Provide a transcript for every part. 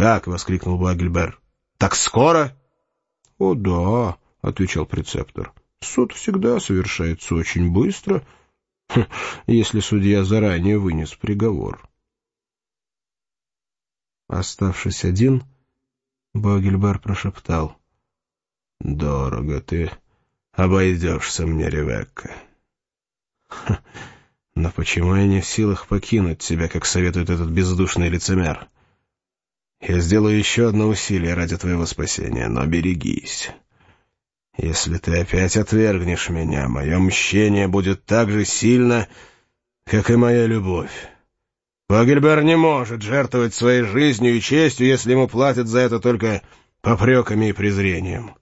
«Как?» — воскликнул Буагильбер. «Так скоро?» «О, да», — отвечал прецептор. «Суд всегда совершается очень быстро, если судья заранее вынес приговор». Оставшись один, Буагильбер прошептал: «Дорого ты обойдешься мне, Ревекка. Но почему я не в силах покинуть тебя, как советует этот бездушный лицемер? Я сделаю еще одно усилие ради твоего спасения, но берегись. Если ты опять отвергнешь меня, мое мщение будет так же сильно, как и моя любовь. Буагильбер не может жертвовать своей жизнью и честью, если ему платят за это только попреками и презрением».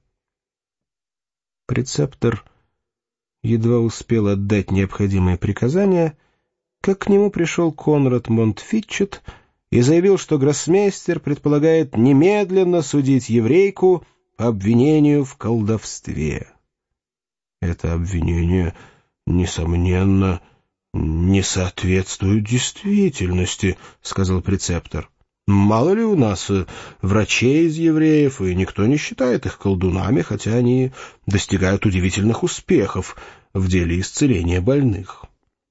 Прецептор едва успел отдать необходимые приказания, как к нему пришел Конрад Монтфитчет и заявил, что гроссмейстер предполагает немедленно судить еврейку по обвинению в колдовстве. Это обвинение, несомненно, не соответствует действительности, — сказал прецептор. Мало ли у нас врачей из евреев, и никто не считает их колдунами, хотя они достигают удивительных успехов в деле исцеления больных.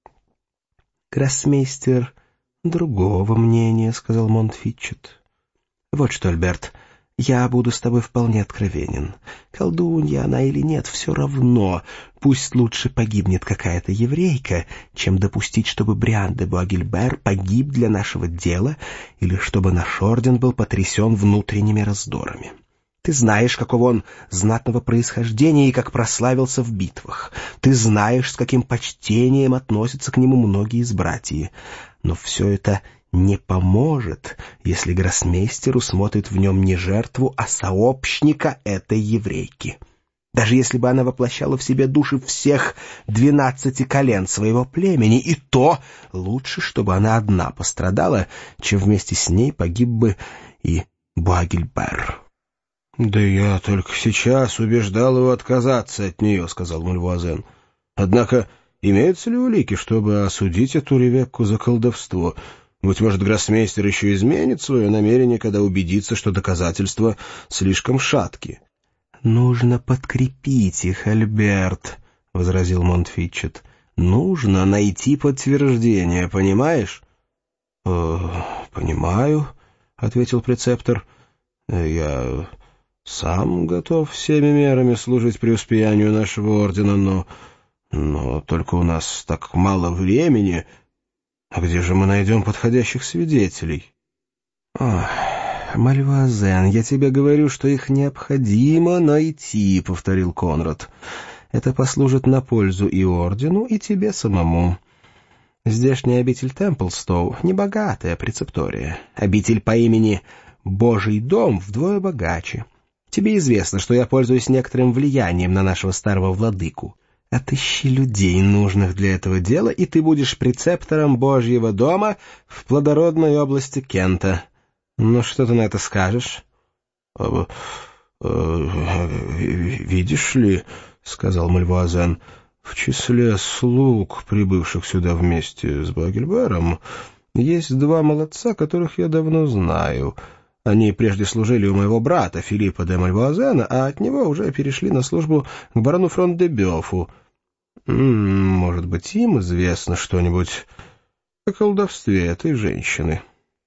Гроссмейстер другого мнения, — сказал Монтфитчет. Вот что, Альберт, я буду с тобой вполне откровенен. Колдунья она или нет, все равно. Пусть лучше погибнет какая-то еврейка, чем допустить, чтобы Бриан де Буагильбер погиб для нашего дела или чтобы наш орден был потрясен внутренними раздорами. Ты знаешь, какого он знатного происхождения и как прославился в битвах. Ты знаешь, с каким почтением относятся к нему многие из братьев. Но все это не поможет, если гроссмейстер усмотрит в нем не жертву, а сообщника этой еврейки. Даже если бы она воплощала в себе души всех 12 колен своего племени, и то лучше, чтобы она одна пострадала, чем вместе с ней погиб бы и Буагильбер. — Да я только сейчас убеждал его отказаться от нее, — сказал Мальвуазен. — Однако имеются ли улики, чтобы осудить эту Ревекку за колдовство? Быть может, гроссмейстер еще изменит свое намерение, когда убедится, что доказательства слишком шатки. — Нужно подкрепить их, Альберт, — возразил Монтфитчет. — Нужно найти подтверждение, понимаешь? — Понимаю, — ответил прецептор. — Я сам готов всеми мерами служить преуспеянию нашего ордена, но только у нас так мало времени. А где же мы найдем подходящих свидетелей? — Мальвуазен, я тебе говорю, что их необходимо найти, — повторил Конрад. — Это послужит на пользу и ордену, и тебе самому. Здешняя обитель Темплстоу — небогатая прецептория. Обитель по имени Божий дом вдвое богаче. Тебе известно, что я пользуюсь некоторым влиянием на нашего старого владыку. Отыщи людей, нужных для этого дела, и ты будешь прецептором Божьего дома в плодородной области Кента. Ну, что ты на это скажешь? — Видишь ли, — сказал Мальвуазен, — в числе слуг, прибывших сюда вместе с Буагильбером, есть два молодца, которых я давно знаю. Они прежде служили у моего брата Филиппа де Мальвуазена, а от него уже перешли на службу к барону Фрон-де-Бёфу. Может быть, им известно что-нибудь о колдовстве этой женщины.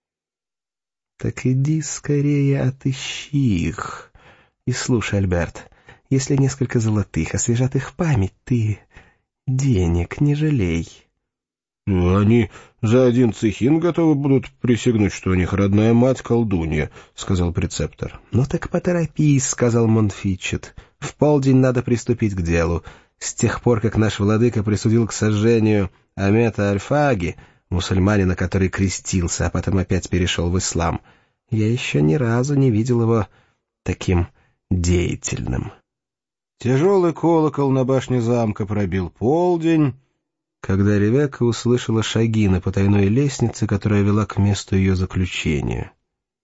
— Так иди скорее отыщи их. И слушай, Альберт, если несколько золотых освежат их память, ты денег не жалей. — Они за один цехин готовы будут присягнуть, что у них родная мать колдунья, — сказал прецептор. — Ну так поторопись, — сказал Монтфитчет. — В полдень надо приступить к делу. С тех пор, как наш владыка присудил к сожжению Амета Аль-Фааги, мусульманина, который крестился, а потом опять перешел в ислам, я еще ни разу не видел его таким деятельным. Тяжелый колокол на башне замка пробил полдень, когда Ревекка услышала шаги на потайной лестнице, которая вела к месту ее заключения.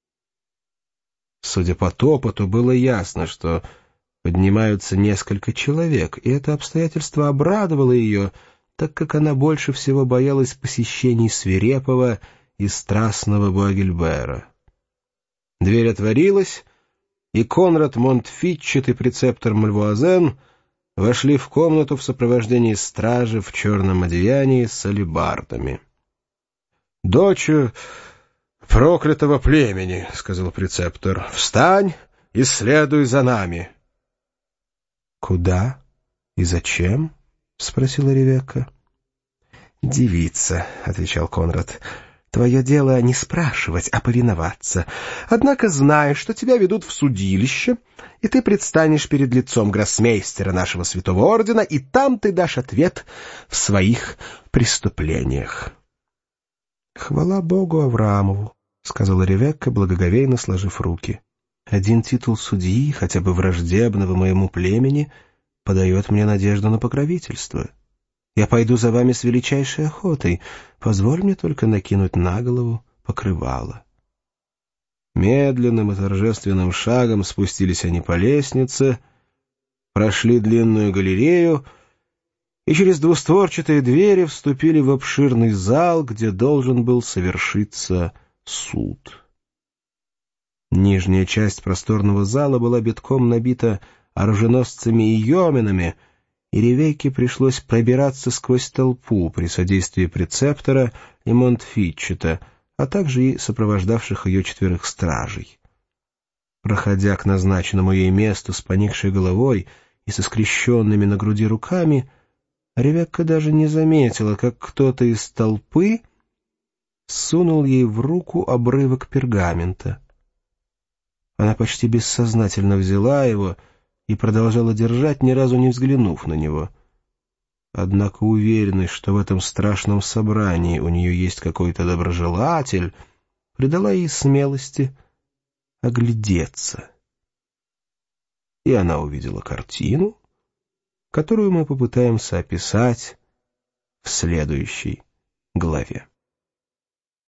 Судя по топоту, было ясно, что поднимаются несколько человек, и это обстоятельство обрадовало ее, так как она больше всего боялась посещений свирепого и страстного Буагильбера. Дверь отворилась, и Конрад Монтфитчет и прецептор Мальвуазен вошли в комнату в сопровождении стражи в черном одеянии с алебардами. — Дочь проклятого племени, — сказал прецептор, — встань и следуй за нами. — Куда и зачем? — спросила Ревекка. — Девица, — отвечал Конрад, — твое дело не спрашивать, а повиноваться. Однако знай, что тебя ведут в судилище, и ты предстанешь перед лицом гроссмейстера нашего святого ордена, и там ты дашь ответ в своих преступлениях. — Хвала Богу Авраамову, — сказала Ревекка, благоговейно сложив руки. — Один титул судьи, хотя бы враждебного моему племени, подает мне надежду на покровительство. Я пойду за вами с величайшей охотой. Позволь мне только накинуть на голову покрывало. Медленным и торжественным шагом спустились они по лестнице, прошли длинную галерею и через двустворчатые двери вступили в обширный зал, где должен был совершиться суд. Нижняя часть просторного зала была битком набита оруженосцами и йоменами, и Ревекке пришлось пробираться сквозь толпу при содействии прецептора и Монтфитчета, а также и сопровождавших ее 4 стражей. Проходя к назначенному ей месту с поникшей головой и со скрещенными на груди руками, Ревекка даже не заметила, как кто-то из толпы сунул ей в руку обрывок пергамента. Она почти бессознательно взяла его и продолжала держать, ни разу не взглянув на него. Однако уверенность, что в этом страшном собрании у нее есть какой-то доброжелатель, придала ей смелости оглядеться. И она увидела картину, которую мы попытаемся описать в следующей главе.